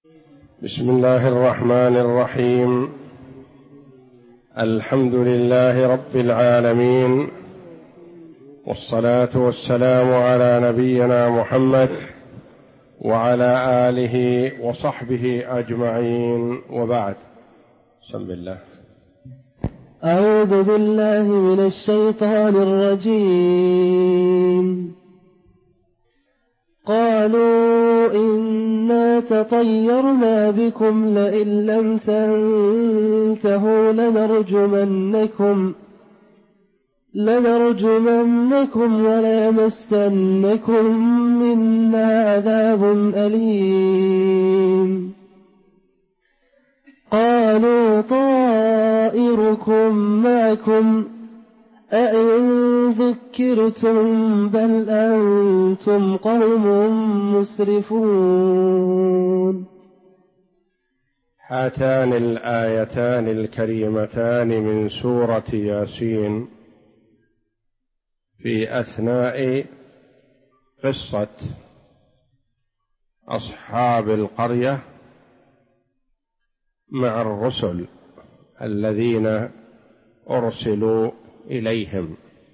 بسم الله الرحمن الرحيم. الحمد لله رب العالمين، والصلاة والسلام على نبينا محمد وعلى آله وصحبه أجمعين، وبعد. بسم الله. أعوذ بالله من الشيطان الرجيم. قالوا إنا تطيرنا بكم لئن لم تنتهوا لنرجمنكم وليمسنكم منا عذاب أليم. قالوا طائركم معكم أئن ذكرتم بل أنتم قوم مسرفون. هاتان الآيتان الكريمتان من سورة ياسين في أثناء قصة أصحاب القرية مع الرسل الذين أرسلوا إليهم،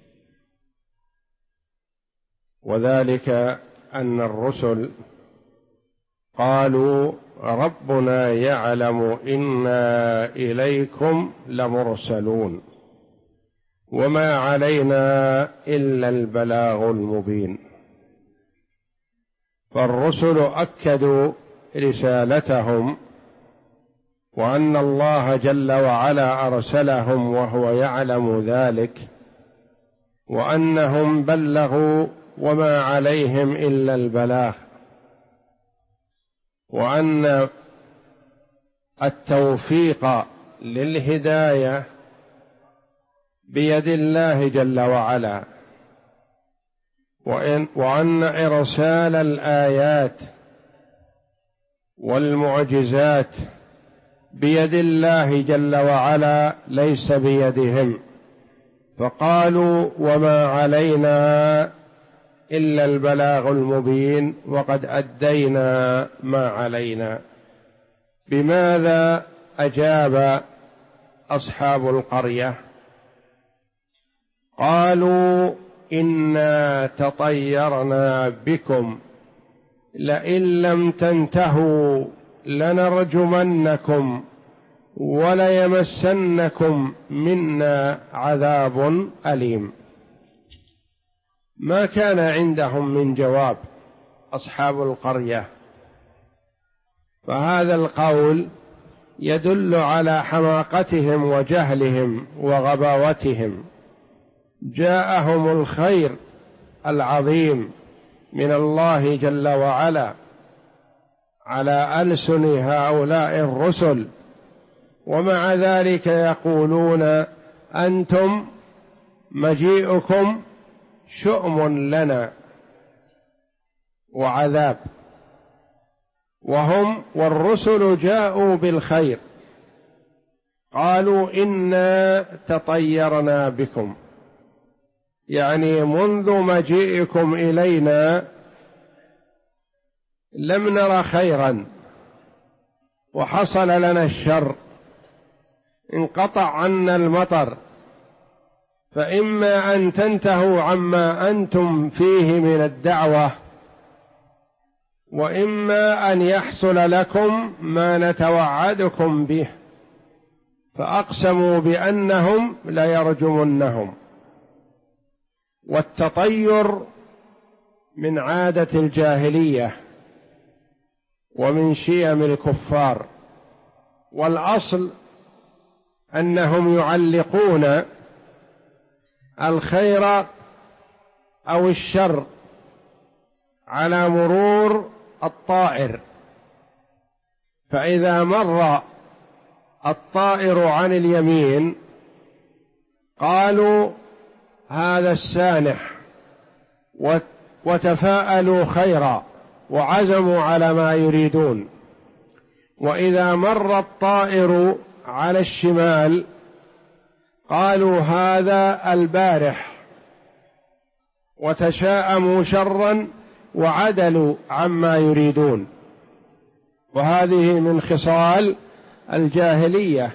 وذلك أن الرسل قالوا ربنا يعلم إنا إليكم لمرسلون وما علينا إلا البلاغ المبين. فالرسل أكدوا رسالتهم وأن الله جل وعلا أرسلهم وهو يعلم ذلك، وأنهم بلغوا وما عليهم إلا البلاغ، وأن التوفيق للهداية بيد الله جل وعلا، وأن إرسال الآيات والمعجزات بيد الله جل وعلا ليس بيدهم، فقالوا وما علينا إلا البلاغ المبين وقد أدينا ما علينا. بماذا أجاب أصحاب القرية؟ قالوا إنا تطيرنا بكم لئن لم تنتهوا لنرجمنكم وليمسنكم منا عذاب أليم. ما كان عندهم من جواب أصحاب القرية، فهذا القول يدل على حماقتهم وجهلهم وغباوتهم. جاءهم الخير العظيم من الله جل وعلا على ألسن هؤلاء الرسل، ومع ذلك يقولون أنتم مجيئكم شؤم لنا وعذاب، وهم والرسل جاءوا بالخير. قالوا إنا تطيرنا بكم، يعني منذ مجيئكم إلينا لم نر خيرا وحصل لنا الشر، انقطع عنا المطر، فإما أن تنتهوا عما أنتم فيه من الدعوة، وإما أن يحصل لكم ما نتوعدكم به. فأقسموا بأنهم ليرجمنهم. والتطير من عادة الجاهلية ومن شيم الكفار، والأصل أنهم يعلقون الخير أو الشر على مرور الطائر، فإذا مر الطائر عن اليمين قالوا هذا السانح، وتفاءلوا خيرا وعزموا على ما يريدون. وإذا مر الطائر على الشمال قالوا هذا البارح، وتشاءموا شرا وعدلوا عما يريدون. وهذه من خصال الجاهلية،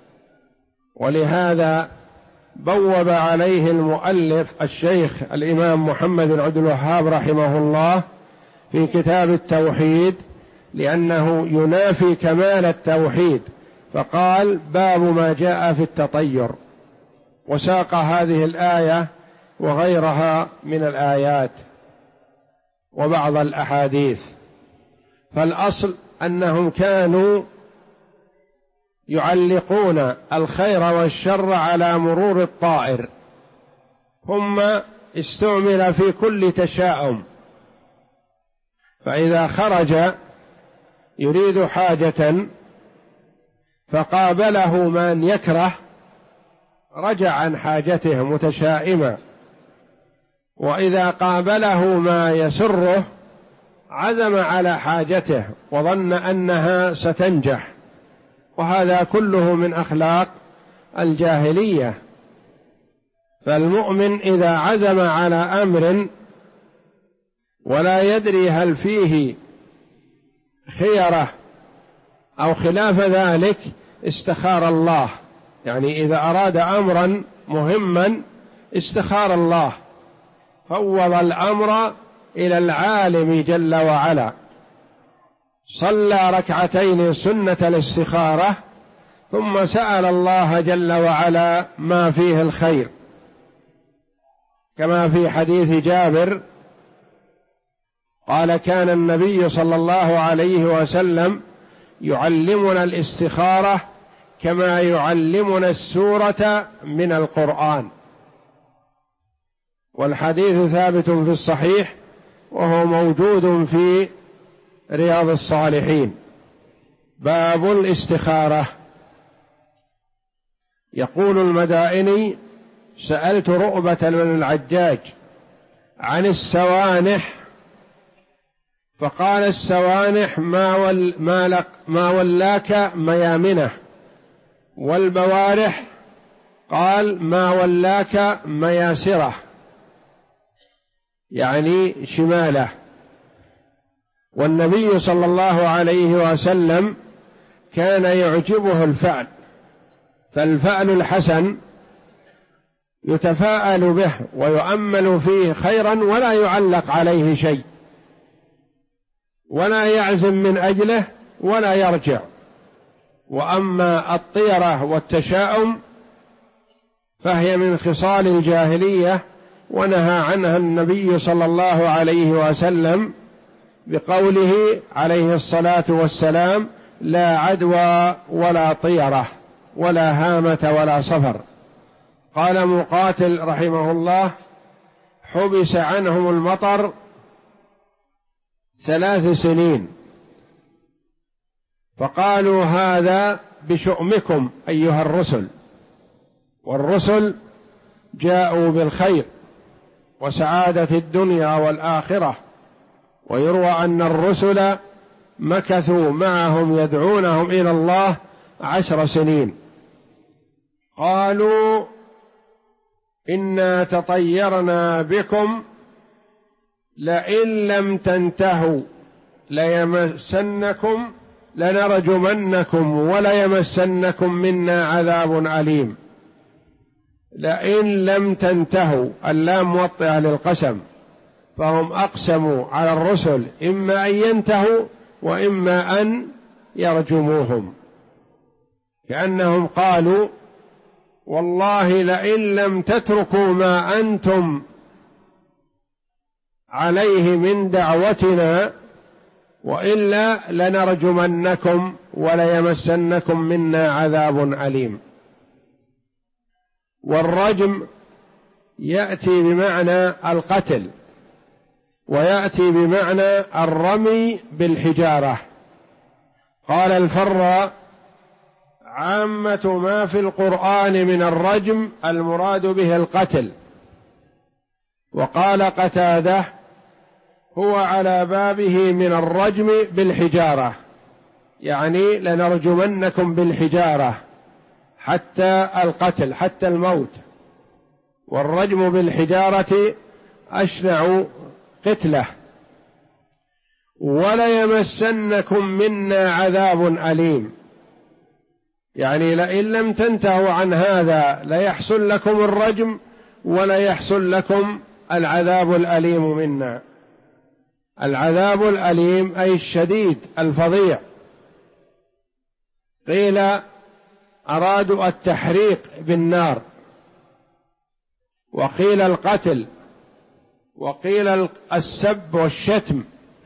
ولهذا بوب عليه المؤلف الشيخ الإمام محمد بن عبد الوهاب رحمه الله في كتاب التوحيد، لأنه ينافي كمال التوحيد، فقال باب ما جاء في التطير، وساق هذه الآية وغيرها من الآيات وبعض الأحاديث. فالأصل أنهم كانوا يعلقون الخير والشر على مرور الطائر، ثم استعمل في كل تشاؤم، فإذا خرج يريد حاجة فقابله من يكره رجع عن حاجته متشائما، وإذا قابله ما يسره عزم على حاجته وظن أنها ستنجح، وهذا كله من أخلاق الجاهلية. فالمؤمن إذا عزم على أمر ولا يدري هل فيه خيرة أو خلاف ذلك استخار الله، يعني إذا أراد أمرا مهما استخار الله، فوض الأمر إلى العالم جل وعلا، صلى ركعتين سنة الاستخارة، ثم سأل الله جل وعلا ما فيه الخير، كما في حديث جابر قال كان النبي صلى الله عليه وسلم يعلمنا الاستخارة كما يعلمنا السورة من القرآن، والحديث ثابت في الصحيح وهو موجود في رياض الصالحين. باب الاستخارة. يقول المدائني سألت رؤبة بن العجاج عن السوانح، فقال السوانح ما ولاك ميامنه، والبوارح قال ما ولاك مياسره، يعني شماله. والنبي صلى الله عليه وسلم كان يعجبه الفعل، فالفعل الحسن يتفاءل به ويؤمل فيه خيرا ولا يعلق عليه شيء، ولا يعزم من أجله ولا يرجع. وأما الطيرة والتشاؤم فهي من خصال الجاهلية، ونهى عنها النبي صلى الله عليه وسلم بقوله عليه الصلاة والسلام لا عدوى ولا طيرة ولا هامة ولا صفر. قال مقاتل رحمه الله حبس عنهم المطر 3 سنين، فقالوا هذا بشؤمكم أيها الرسل، والرسل جاءوا بالخير وسعادة الدنيا والآخرة، ويروى أن الرسل مكثوا معهم يدعونهم إلى الله 10 سنين. قالوا إنا تطيرنا بكم لئن لم تنتهوا ليمسنكم لنرجمنكم وليمسنكم منا عذاب أليم. لئن لم تنتهوا، اللام موطئة للقسم، فهم أقسموا على الرسل إما أن ينتهوا وإما أن يرجموهم، كأنهم قالوا والله لئن لم تتركوا ما أنتم عليه من دعوتنا وإلا لنرجمنكم وليمسنكم منا عذاب أليم. والرجم يأتي بمعنى القتل، ويأتي بمعنى الرمي بالحجارة. قال الفراء عامة ما في القرآن من الرجم المراد به القتل. وقال قتادة هو على بابه من الرجم بالحجارة، يعني لنرجمنكم بالحجارة حتى القتل، حتى الموت. والرجم بالحجارة أشنع قتله. وليمسنكم منا عذاب أليم، يعني لئن لم تنتهوا عن هذا ليحصل لكم الرجم ولا يحصل لكم العذاب الأليم منا. العذاب الأليم أي الشديد الفظيع. قيل أرادوا التحريق بالنار، وقيل القتل، وقيل السب والشتم،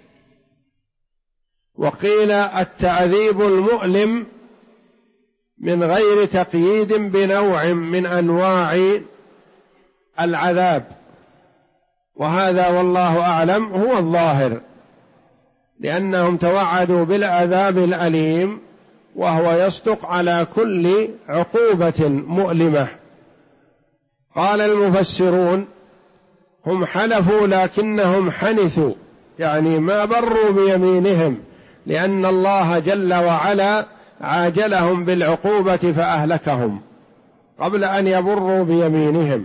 وقيل التعذيب المؤلم من غير تقييد بنوع من أنواع العذاب، وهذا والله أعلم هو الظاهر، لأنهم توعدوا بالعذاب الأليم وهو يصدق على كل عقوبة مؤلمة. قال المفسرون هم حلفوا لكنهم حنثوا، يعني ما بروا بيمينهم، لأن الله جل وعلا عاجلهم بالعقوبة فأهلكهم قبل أن يبروا بيمينهم.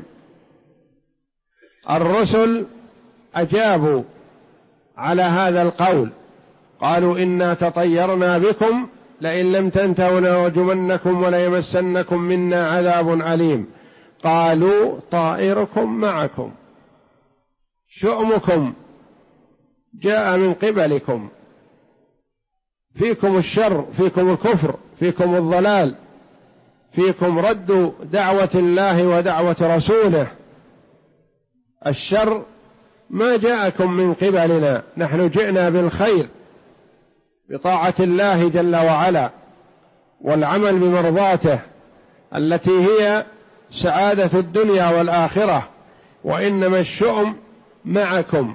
الرسل أجابوا على هذا القول، قالوا إنا تطيرنا بكم لئن لم تنتهوا لنرجمنكم وليمسنكم منا عذاب أليم. قالوا طائركم معكم، شؤمكم جاء من قبلكم، فيكم الشر، فيكم الكفر، فيكم الضلال، فيكم رد دعوة الله ودعوة رسوله. الشر ما جاءكم من قبلنا، نحن جئنا بالخير بطاعة الله جل وعلا والعمل بمرضاته التي هي سعادة الدنيا والآخرة، وإنما الشؤم معكم،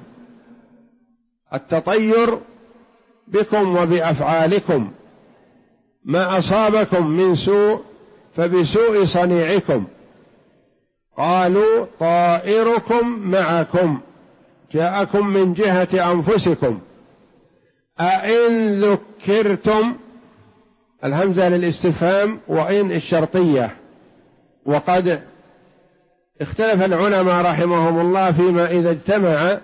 التطير بكم وبأفعالكم، ما أصابكم من سوء فبسوء صنيعكم. قالوا طائركم معكم، جاءكم من جهة أنفسكم. أئن ذكرتم، الهمزة للاستفهام وإن الشرطية. وقد اختلف العلماء رحمهم الله فيما إذا اجتمع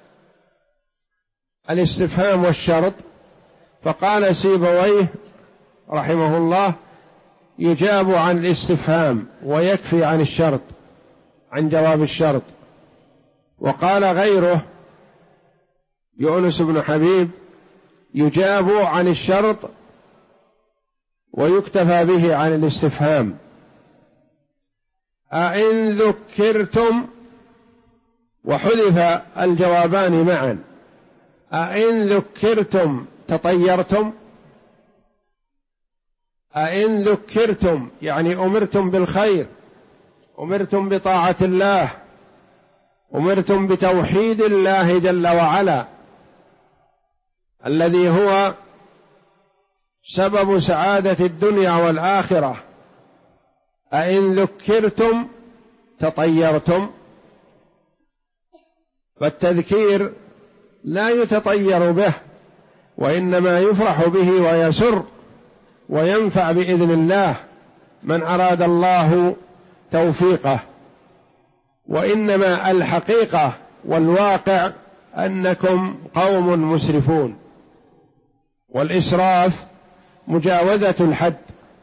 الاستفهام والشرط، فقال سيبويه رحمه الله يجاب عن الاستفهام ويكفي عن الشرط، عن جواب الشرط. وقال غيره يونس بن حبيب يجاب عن الشرط ويكتفى به عن الاستفهام. أئن ذكرتم، وحذف الجوابان معا. أئن ذكرتم تطيرتم، أئن ذكرتم يعني أمرتم بالخير، أمرتم بطاعة الله، أمرتم بتوحيد الله جل وعلا الذي هو سبب سعادة الدنيا والآخرة. أئن ذكرتم تطيرتم، فالتذكير لا يتطير به، وإنما يفرح به ويسر وينفع بإذن الله من أراد الله توفيقه. وإنما الحقيقة والواقع أنكم قوم مسرفون، والإسراف مجاوزة الحد.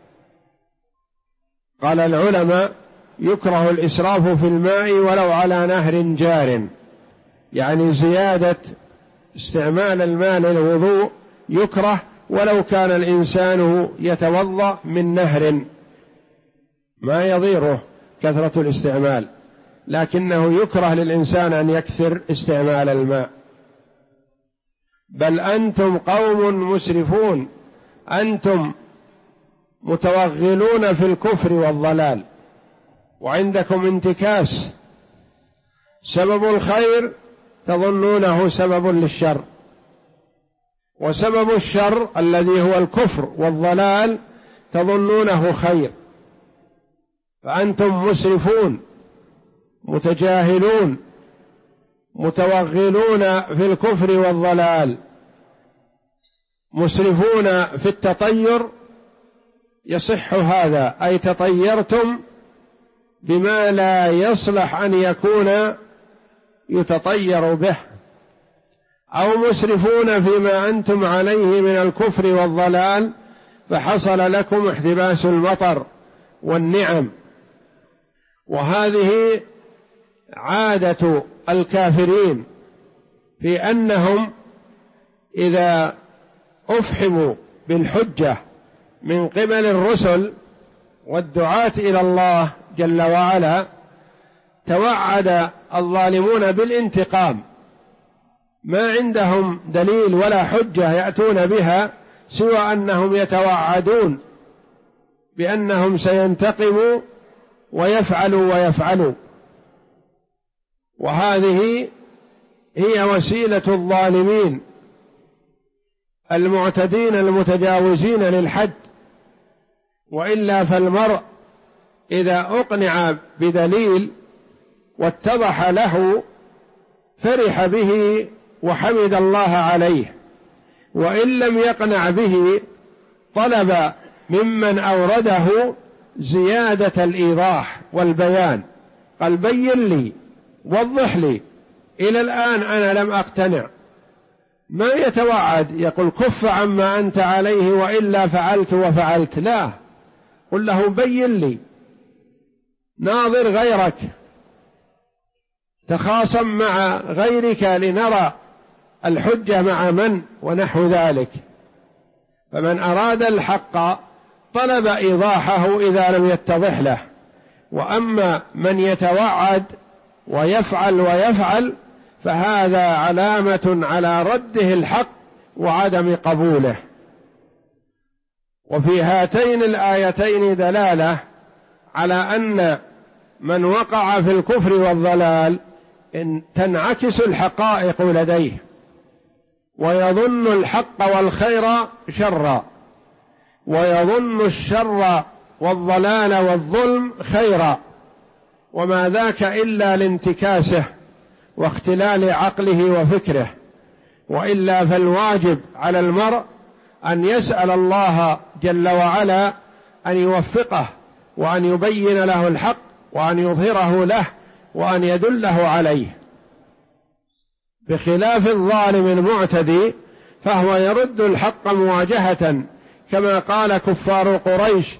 قال العلماء يكره الإسراف في الماء ولو على نهر جار، يعني زيادة استعمال الماء للوضوء يكره ولو كان الإنسان يتوضأ من نهر ما يضيره كثرة الاستعمال، لكنه يكره للإنسان أن يكثر استعمال الماء. بل أنتم قوم مسرفون، أنتم متوغلون في الكفر والضلال، وعندكم انتكاس، سبب الخير تظنونه سبب للشر، وسبب الشر الذي هو الكفر والضلال تظنونه خير. فأنتم مسرفون متجاهلون متوغلون في الكفر والضلال، مسرفون في التطير. يصح هذا، أي تطيرتم بما لا يصلح أن يكون يتطير به، أو مسرفون فيما أنتم عليه من الكفر والضلال فحصل لكم احتباس المطر والنعم. وهذه عادة الكافرين في أنهم إذا أفحموا بالحجة من قبل الرسل والدعاة إلى الله جل وعلا توعد الظالمون بالانتقام، ما عندهم دليل ولا حجة يأتون بها سوى أنهم يتوعدون بأنهم سينتقموا ويفعلوا. وهذه هي وسيلة الظالمين المعتدين المتجاوزين للحد. وإلا فالمرء إذا أقنع بدليل واتضح له فرح به وحمد الله عليه، وإن لم يقنع به طلب ممن أورده زيادة الإيضاح والبيان، قال بين لي وضح لي، إلى الآن أنا لم أقتنع. ما يتوعد يقول كف عما أنت عليه وإلا فعلت وفعلت، لا، قل له بين لي، ناظر غيرك، تخاصم مع غيرك لنرى الحجة مع من ونحو ذلك. فمن أراد الحق طلب إيضاحه إذا لم يتضح له. وأما من يتوعد ويفعل فهذا علامة على رده الحق وعدم قبوله. وفي هاتين الآيتين دلالة على أن من وقع في الكفر والضلال إن تنعكس الحقائق لديه ويظن الحق والخير شرا، ويظن الشر والضلال والظلم خيرا، وما ذاك إلا لانتكاسه واختلال عقله وفكره. وإلا فالواجب على المرء أن يسأل الله جل وعلا أن يوفقه وأن يبين له الحق وأن يظهره له وأن يدله عليه، بخلاف الظالم المعتدي فهو يرد الحق مواجهة، كما قال كفار قريش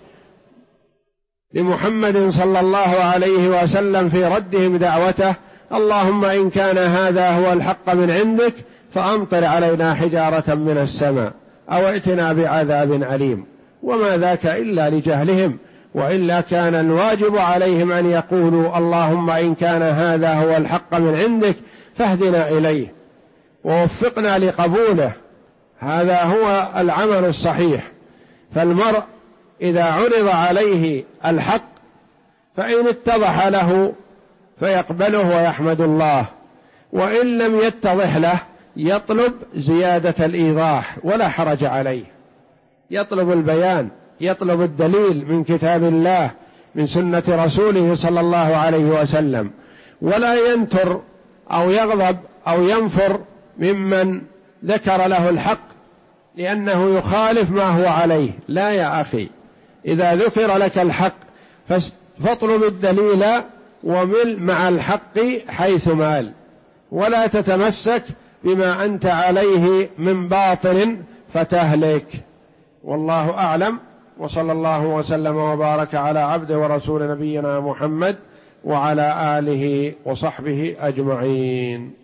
لمحمد صلى الله عليه وسلم في ردهم دعوته: اللهم إن كان هذا هو الحق من عندك فأمطر علينا حجارة من السماء أو ائتنا بعذاب أليم. وما ذاك إلا لجهلهم، وإلا كان الواجب عليهم أن يقولوا: اللهم إن كان هذا هو الحق من عندك فاهدنا إليه ووفقنا لقبوله. هذا هو العمل الصحيح. فالمرء إذا عرض عليه الحق فإن اتضح له فيقبله ويحمد الله، وإن لم يتضح له يطلب زيادة الإيضاح ولا حرج عليه، يطلب البيان، يطلب الدليل من كتاب الله من سنة رسوله صلى الله عليه وسلم، ولا ينتر أو يغضب أو ينفر ممن ذكر له الحق لأنه يخالف ما هو عليه. لا يا أخي، إذا ذكر لك الحق فاطلب الدليل ومل مع الحق حيث مال، ولا تتمسك بما أنت عليه من باطل فتهلك. والله أعلم، وصلى الله وسلم وبارك على عبده ورسول نبينا محمد وعلى آله وصحبه أجمعين.